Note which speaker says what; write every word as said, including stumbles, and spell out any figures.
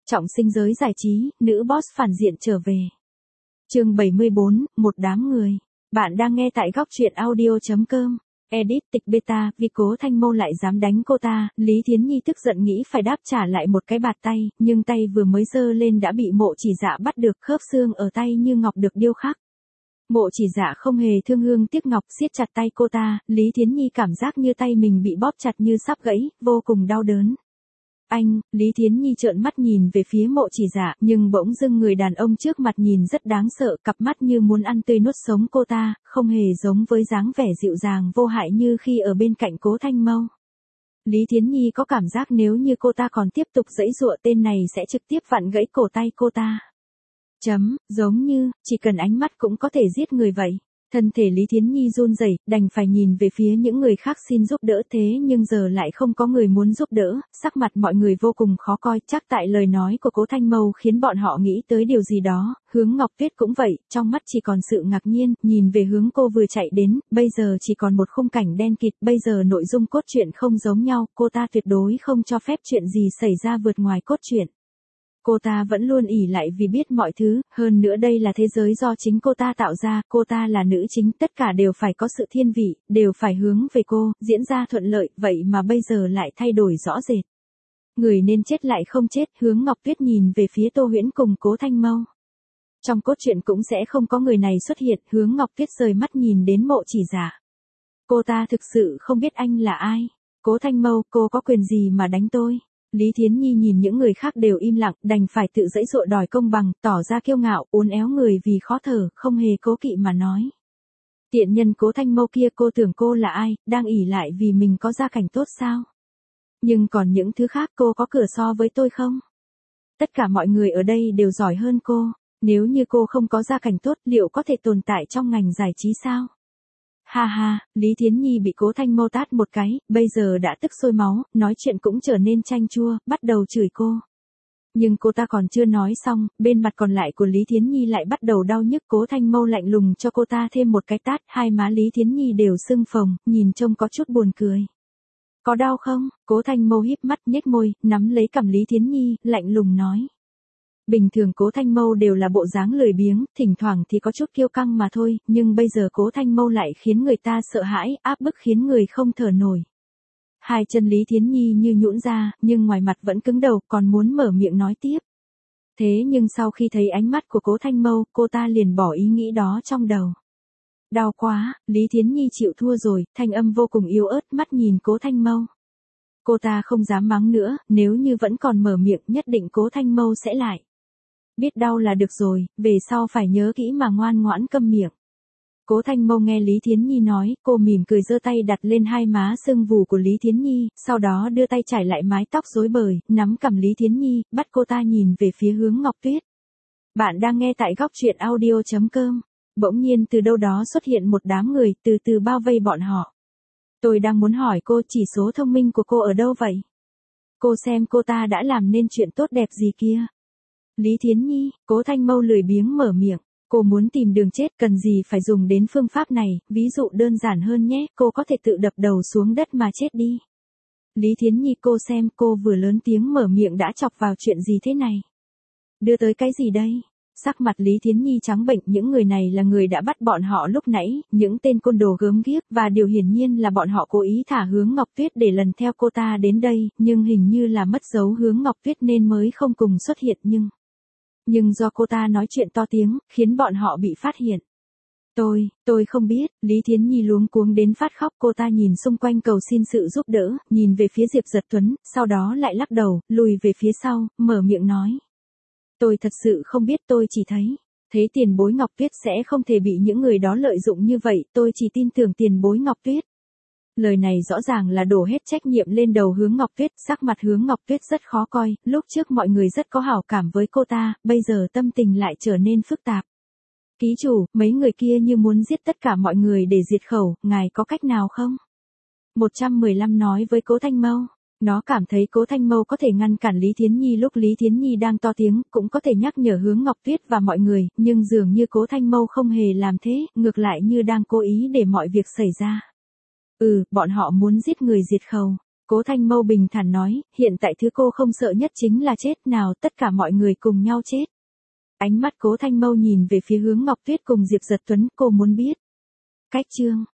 Speaker 1: Trọng sinh giới giải trí, nữ boss phản diện trở về. Chương bảy mươi bốn, một đám người. Bạn đang nghe tại góc truyện audio chấm com. Edit tịch beta, vì Cố Thanh Mâu lại dám đánh cô ta, Lý Thiến Nhi tức giận nghĩ phải đáp trả lại một cái bạt tay, nhưng tay vừa mới giơ lên đã bị Mộ Chỉ Dạ bắt được, khớp xương ở tay như ngọc được điêu khắc. Mộ Chỉ Dạ không hề thương hương tiếc ngọc siết chặt tay cô ta, Lý Thiến Nhi cảm giác như tay mình bị bóp chặt như sắp gãy, vô cùng đau đớn. Anh, Lý Thiến Nhi trợn mắt nhìn về phía Mộ Chỉ Dạ, nhưng bỗng dưng người đàn ông trước mặt nhìn rất đáng sợ, cặp mắt như muốn ăn tươi nuốt sống cô ta, không hề giống với dáng vẻ dịu dàng vô hại như khi ở bên cạnh Cố Thanh Mâu. Lý Thiến Nhi có cảm giác nếu như cô ta còn tiếp tục giãy giụa tên này sẽ trực tiếp vặn gãy cổ tay cô ta. Chấm, giống như, chỉ cần ánh mắt cũng có thể giết người vậy. Thân thể Lý Thiến Nhi run rẩy, đành phải nhìn về phía những người khác xin giúp đỡ thế nhưng giờ lại không có người muốn giúp đỡ, sắc mặt mọi người vô cùng khó coi, chắc tại lời nói của Cố Thanh Mâu khiến bọn họ nghĩ tới điều gì đó, Hướng Ngọc Tuyết cũng vậy, trong mắt chỉ còn sự ngạc nhiên, nhìn về hướng cô vừa chạy đến, bây giờ chỉ còn một khung cảnh đen kịt, bây giờ nội dung cốt truyện không giống nhau, cô ta tuyệt đối không cho phép chuyện gì xảy ra vượt ngoài cốt truyện. Cô ta vẫn luôn ỷ lại vì biết mọi thứ, hơn nữa đây là thế giới do chính cô ta tạo ra, cô ta là nữ chính, tất cả đều phải có sự thiên vị, đều phải hướng về cô, diễn ra thuận lợi, vậy mà bây giờ lại thay đổi rõ rệt. Người nên chết lại không chết, Hướng Ngọc Tuyết nhìn về phía Tô Huyễn cùng Cố Thanh Mâu. Trong cốt truyện cũng sẽ không có người này xuất hiện, Hướng Ngọc Tuyết rời mắt nhìn đến Mộ Chỉ Dạ. Cô ta thực sự không biết anh là ai. Cố Thanh Mâu, cô có quyền gì mà đánh tôi? Lý Thiến Nhi nhìn những người khác đều im lặng, đành phải tự giãy giụa đòi công bằng, tỏ ra kiêu ngạo, uốn éo người vì khó thở, không hề cố kỵ mà nói. Tiện nhân Cố Thanh Mâu kia, cô tưởng cô là ai, đang ỷ lại vì mình có gia cảnh tốt sao? Nhưng còn những thứ khác cô có cửa so với tôi không? Tất cả mọi người ở đây đều giỏi hơn cô, nếu như cô không có gia cảnh tốt, liệu có thể tồn tại trong ngành giải trí sao? Ha ha, Lý Thiến Nhi bị Cố Thanh Mâu tát một cái, bây giờ đã tức sôi máu, nói chuyện cũng trở nên chanh chua, bắt đầu chửi cô. Nhưng cô ta còn chưa nói xong, bên mặt còn lại của Lý Thiến Nhi lại bắt đầu đau nhức, Cố Thanh Mâu lạnh lùng cho cô ta thêm một cái tát, hai má Lý Thiến Nhi đều sưng phồng, nhìn trông có chút buồn cười. Có đau không? Cố Thanh Mâu híp mắt nhếch môi, nắm lấy cằm Lý Thiến Nhi, lạnh lùng nói. Bình thường Cố Thanh Mâu đều là bộ dáng lười biếng, thỉnh thoảng thì có chút kiêu căng mà thôi, nhưng bây giờ Cố Thanh Mâu lại khiến người ta sợ hãi, áp bức khiến người không thở nổi. Hai chân Lý Thiến Nhi như nhũn ra, nhưng ngoài mặt vẫn cứng đầu, còn muốn mở miệng nói tiếp. Thế nhưng sau khi thấy ánh mắt của Cố Thanh Mâu, cô ta liền bỏ ý nghĩ đó trong đầu. Đau quá, Lý Thiến Nhi chịu thua rồi, thanh âm vô cùng yếu ớt, mắt nhìn Cố Thanh Mâu. Cô ta không dám mắng nữa, nếu như vẫn còn mở miệng nhất định Cố Thanh Mâu sẽ lại. Biết đau là được rồi, về sau phải nhớ kỹ mà ngoan ngoãn câm miệng. Cố Thanh Mâu nghe Lý Thiến Nhi nói, cô mỉm cười giơ tay đặt lên hai má sưng vù của Lý Thiến Nhi, sau đó đưa tay chải lại mái tóc rối bời, nắm cằm Lý Thiến Nhi, bắt cô ta nhìn về phía Hướng Ngọc Tuyết. Bạn đang nghe tại góc truyện audio chấm com. Bỗng nhiên từ đâu đó xuất hiện một đám người, từ từ bao vây bọn họ. Tôi đang muốn hỏi cô chỉ số thông minh của cô ở đâu vậy? Cô xem cô ta đã làm nên chuyện tốt đẹp gì kia? Lý Thiến Nhi, Cố Thanh Mâu lười biếng mở miệng, cô muốn tìm đường chết cần gì phải dùng đến phương pháp này, ví dụ đơn giản hơn nhé, cô có thể tự đập đầu xuống đất mà chết đi. Lý Thiến Nhi, cô xem cô vừa lớn tiếng mở miệng đã chọc vào chuyện gì thế này? Đưa tới cái gì đây? Sắc mặt Lý Thiến Nhi trắng bệch, những người này là người đã bắt bọn họ lúc nãy, những tên côn đồ gớm ghiếc, và điều hiển nhiên là bọn họ cố ý thả Hướng Ngọc Tuyết để lần theo cô ta đến đây, nhưng hình như là mất dấu Hướng Ngọc Tuyết nên mới không cùng xuất hiện nhưng... Nhưng do cô ta nói chuyện to tiếng, khiến bọn họ bị phát hiện. Tôi, tôi không biết, Lý Thiến Nhi luống cuống đến phát khóc, cô ta nhìn xung quanh cầu xin sự giúp đỡ, nhìn về phía Diệp Giật Tuấn, sau đó lại lắc đầu, lùi về phía sau, mở miệng nói. Tôi thật sự không biết, tôi chỉ thấy, thế tiền bối Ngọc Tuyết sẽ không thể bị những người đó lợi dụng như vậy, tôi chỉ tin tưởng tiền bối Ngọc Tuyết. Lời này rõ ràng là đổ hết trách nhiệm lên đầu Hướng Ngọc Tuyết, sắc mặt Hướng Ngọc Tuyết rất khó coi, lúc trước mọi người rất có hảo cảm với cô ta, bây giờ tâm tình lại trở nên phức tạp. Ký chủ, mấy người kia như muốn giết tất cả mọi người để diệt khẩu, ngài có cách nào không? một trăm mười lăm nói với Cố Thanh Mâu. Nó cảm thấy Cố Thanh Mâu có thể ngăn cản Lý Thiến Nhi lúc Lý Thiến Nhi đang to tiếng, cũng có thể nhắc nhở Hướng Ngọc Tuyết và mọi người, nhưng dường như Cố Thanh Mâu không hề làm thế, ngược lại như đang cố ý để mọi việc xảy ra. Ừ, bọn họ muốn giết người diệt khẩu. Cố Thanh Mâu bình thản nói, hiện tại thứ cô không sợ nhất chính là chết, nào tất cả mọi người cùng nhau chết. Ánh mắt Cố Thanh Mâu nhìn về phía hướng Ngọc Tuyết cùng Diệp Giật Tuấn, cô muốn biết. Cách chương